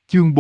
Chương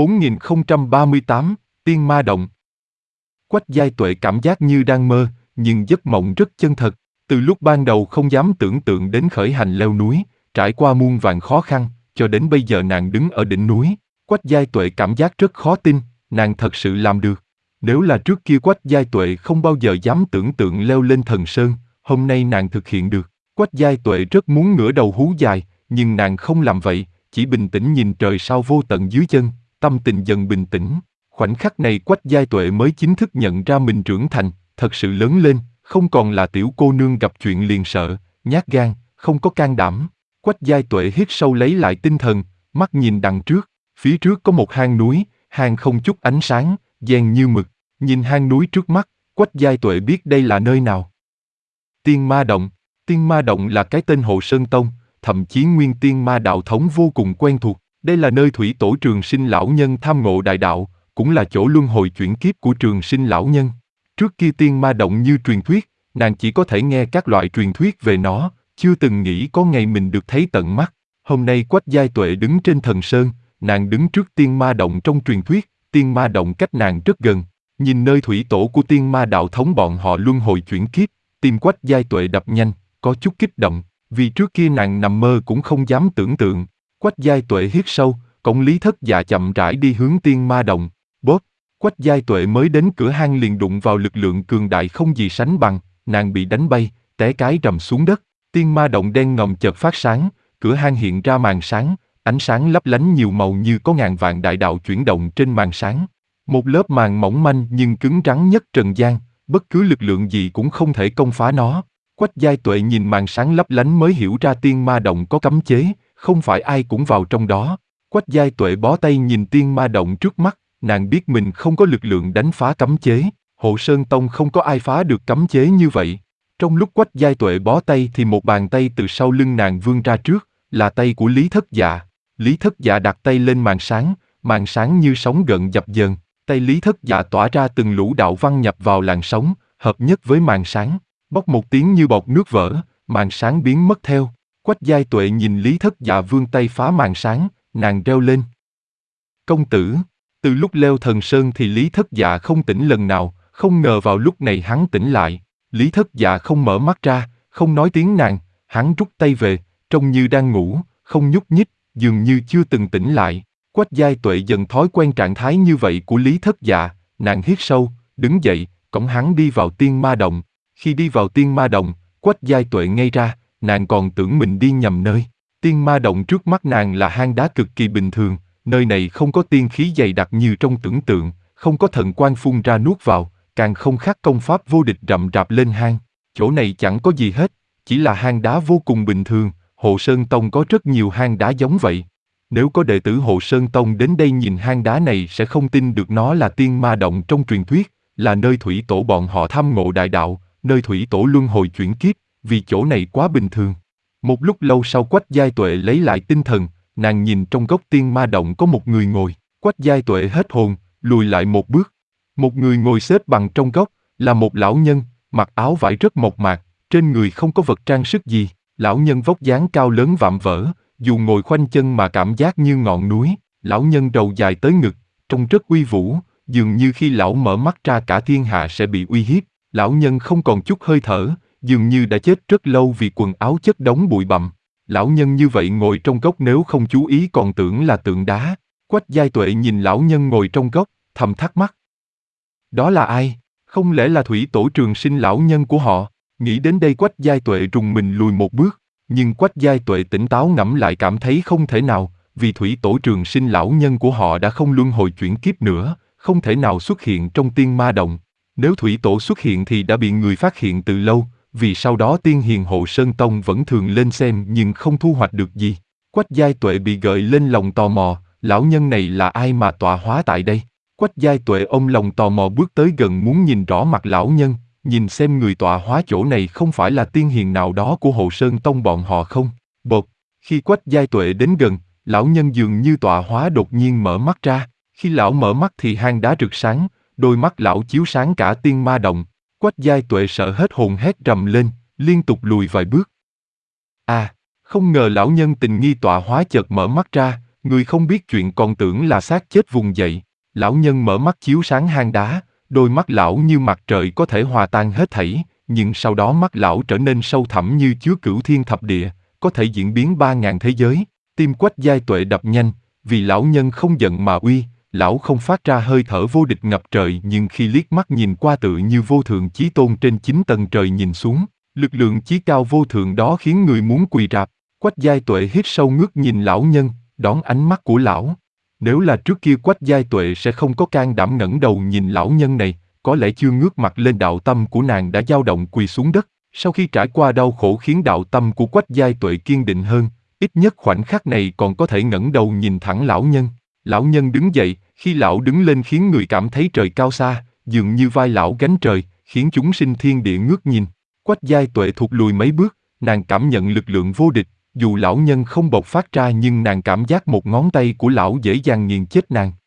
4038, Tiên Ma Động. Quách Giai Tuệ cảm giác như đang mơ, nhưng giấc mộng rất chân thật. Từ lúc ban đầu không dám tưởng tượng đến khởi hành leo núi, trải qua muôn vàn khó khăn, cho đến bây giờ nàng đứng ở đỉnh núi. Quách Giai Tuệ cảm giác rất khó tin, nàng thật sự làm được. Nếu là trước kia Quách Giai Tuệ không bao giờ dám tưởng tượng leo lên Thần Sơn, hôm nay nàng thực hiện được. Quách Giai Tuệ rất muốn ngửa đầu hú dài, nhưng nàng không làm vậy, chỉ bình tĩnh nhìn trời sao vô tận dưới chân, tâm tình dần bình tĩnh. Khoảnh khắc này Quách Giai Tuệ mới chính thức nhận ra mình trưởng thành, thật sự lớn lên, không còn là tiểu cô nương gặp chuyện liền sợ, nhát gan, không có can đảm. Quách Giai Tuệ hít sâu lấy lại tinh thần, mắt nhìn đằng trước, phía trước có một hang núi, hang không chút ánh sáng, đen như mực. Nhìn hang núi trước mắt, Quách Giai Tuệ biết đây là nơi nào. Tiên Ma Động. Tiên Ma Động là cái tên Hộ Sơn Tông, thậm chí nguyên Tiên Ma đạo thống vô cùng quen thuộc. Đây là nơi thủy tổ Trường Sinh lão nhân tham ngộ đại đạo, cũng là chỗ luân hồi chuyển kiếp của Trường Sinh lão nhân. Trước kia Tiên Ma Động như truyền thuyết, nàng chỉ có thể nghe các loại truyền thuyết về nó, chưa từng nghĩ có ngày mình được thấy tận mắt. Hôm nay Quách Giai Tuệ đứng trên Thần Sơn, nàng đứng trước Tiên Ma Động trong truyền thuyết, Tiên Ma Động cách nàng rất gần. Nhìn nơi thủy tổ của Tiên Ma đạo thống bọn họ luân hồi chuyển kiếp, tim Quách Giai Tuệ đập nhanh, có chút kích động, vì trước kia nàng nằm mơ cũng không dám tưởng tượng. Quách Giai Tuệ hít sâu, cổng Lý Thất Dạ chậm rãi đi hướng Tiên Ma Động. Bốp, Quách Giai Tuệ mới đến cửa hang liền đụng vào lực lượng cường đại không gì sánh bằng, nàng bị đánh bay, té cái rầm xuống đất. Tiên Ma Động đen ngòm chợt phát sáng, cửa hang hiện ra màn sáng, ánh sáng lấp lánh nhiều màu như có ngàn vạn đại đạo chuyển động trên màn sáng. Một lớp màn mỏng manh nhưng cứng rắn nhất trần gian, bất cứ lực lượng gì cũng không thể công phá nó. Quách Giai Tuệ nhìn màn sáng lấp lánh mới hiểu ra Tiên Ma Động có cấm chế, không phải ai cũng vào trong đó. Quách Giai Tuệ bó tay nhìn Tiên Ma Động trước mắt, nàng biết mình không có lực lượng đánh phá cấm chế, Hộ Sơn Tông không có ai phá được cấm chế như vậy. Trong lúc Quách Giai Tuệ bó tay thì một bàn tay từ sau lưng nàng vươn ra trước, là tay của Lý Thất Dạ. Lý Thất Dạ đặt tay lên màn sáng như sóng gợn dập dờn, tay Lý Thất Dạ tỏa ra từng lũ đạo văn nhập vào làn sóng, hợp nhất với màn sáng, bốc một tiếng như bọt nước vỡ, màn sáng biến mất theo. Quách Giai Tuệ nhìn Lý Thất Dạ vươn tay phá màn sáng, nàng reo lên. Công tử, từ lúc leo Thần Sơn thì Lý Thất Dạ không tỉnh lần nào, không ngờ vào lúc này hắn tỉnh lại. Lý Thất Dạ không mở mắt ra, không nói tiếng nàng, hắn rút tay về, trông như đang ngủ, không nhúc nhích, dường như chưa từng tỉnh lại. Quách Giai Tuệ dần thói quen trạng thái như vậy của Lý Thất Dạ, nàng hít sâu, đứng dậy, cõng hắn đi vào Tiên Ma Động. Khi đi vào Tiên Ma Động, Quách Giai Tuệ ngây ra, nàng còn tưởng mình đi nhầm nơi. Tiên Ma Động trước mắt nàng là hang đá cực kỳ bình thường, nơi này không có tiên khí dày đặc như trong tưởng tượng, không có thần quang phun ra nuốt vào, càng không khắc công pháp vô địch rậm rạp lên hang. Chỗ này chẳng có gì hết, chỉ là hang đá vô cùng bình thường. Hộ Sơn Tông có rất nhiều hang đá giống vậy. Nếu có đệ tử Hộ Sơn Tông đến đây nhìn hang đá này sẽ không tin được nó là Tiên Ma Động trong truyền thuyết, là nơi thủy tổ bọn họ tham ngộ đại đạo, nơi thủy tổ luân hồi chuyển kiếp, vì chỗ này quá bình thường. Một lúc lâu sau Quách Giai Tuệ lấy lại tinh thần, nàng nhìn trong góc Tiên Ma Động có một người ngồi, Quách Giai Tuệ hết hồn, lùi lại một bước. Một người ngồi xếp bằng trong góc, là một lão nhân, mặc áo vải rất mộc mạc, trên người không có vật trang sức gì. Lão nhân vóc dáng cao lớn vạm vỡ, dù ngồi khoanh chân mà cảm giác như ngọn núi. Lão nhân đầu dài tới ngực, trông rất uy vũ, dường như khi lão mở mắt ra cả thiên hạ sẽ bị uy hiếp. Lão nhân không còn chút hơi thở, dường như đã chết rất lâu vì quần áo chất đống bụi bặm. Lão nhân như vậy ngồi trong góc nếu không chú ý còn tưởng là tượng đá. Quách Giai Tuệ nhìn lão nhân ngồi trong góc, thầm thắc mắc. Đó là ai? Không lẽ là thủy tổ Trường Sinh lão nhân của họ? Nghĩ đến đây Quách Giai Tuệ rùng mình lùi một bước, nhưng Quách Giai Tuệ tỉnh táo ngẫm lại cảm thấy không thể nào, vì thủy tổ Trường Sinh lão nhân của họ đã không luân hồi chuyển kiếp nữa, không thể nào xuất hiện trong Tiên Ma Động. Nếu thủy tổ xuất hiện thì đã bị người phát hiện từ lâu, vì sau đó tiên hiền Hộ Sơn Tông vẫn thường lên xem nhưng không thu hoạch được gì. Quách Giai Tuệ bị gợi lên lòng tò mò, lão nhân này là ai mà tọa hóa tại đây? Quách Giai Tuệ ôm lòng tò mò bước tới gần muốn nhìn rõ mặt lão nhân, nhìn xem người tọa hóa chỗ này không phải là tiên hiền nào đó của Hộ Sơn Tông bọn họ không? Bột, khi Quách Giai Tuệ đến gần, lão nhân dường như tọa hóa đột nhiên mở mắt ra, khi lão mở mắt thì hang đá rực sáng, đôi mắt lão chiếu sáng cả Tiên Ma Động. Quách Giai Tuệ sợ hết hồn hét rầm lên, liên tục lùi vài bước. À, không ngờ lão nhân tình nghi tọa hóa chợt mở mắt ra, Người không biết chuyện còn tưởng là xác chết vùng dậy. Lão nhân mở mắt chiếu sáng hang đá, đôi mắt lão như mặt trời có thể hòa tan hết thảy, nhưng sau đó mắt lão trở nên sâu thẳm như chứa cửu thiên thập địa, có thể diễn biến 3.000 thế giới. Tim Quách Giai Tuệ đập nhanh, vì lão nhân không giận mà uy, lão không phát ra hơi thở vô địch ngập trời, nhưng khi liếc mắt nhìn qua tựa như vô thượng chí tôn trên 9 tầng trời nhìn xuống, lực lượng chí cao vô thượng đó khiến người muốn quỳ rạp. Quách Giai Tuệ hít sâu ngước nhìn lão nhân, đón ánh mắt của lão. Nếu là trước kia Quách Giai Tuệ sẽ không có can đảm ngẩng đầu nhìn lão nhân này, có lẽ chưa ngước mặt lên đạo tâm của nàng đã dao động quỳ xuống đất. Sau khi trải qua đau khổ khiến đạo tâm của Quách Giai Tuệ kiên định hơn, ít nhất khoảnh khắc này còn có thể ngẩng đầu nhìn thẳng lão nhân. Lão nhân đứng dậy, khi lão đứng lên khiến người cảm thấy trời cao xa, dường như vai lão gánh trời, khiến chúng sinh thiên địa ngước nhìn. Quách Giai Tuệ thụt lùi mấy bước, nàng cảm nhận lực lượng vô địch, dù lão nhân không bộc phát ra nhưng nàng cảm giác một ngón tay của lão dễ dàng nghiền chết nàng.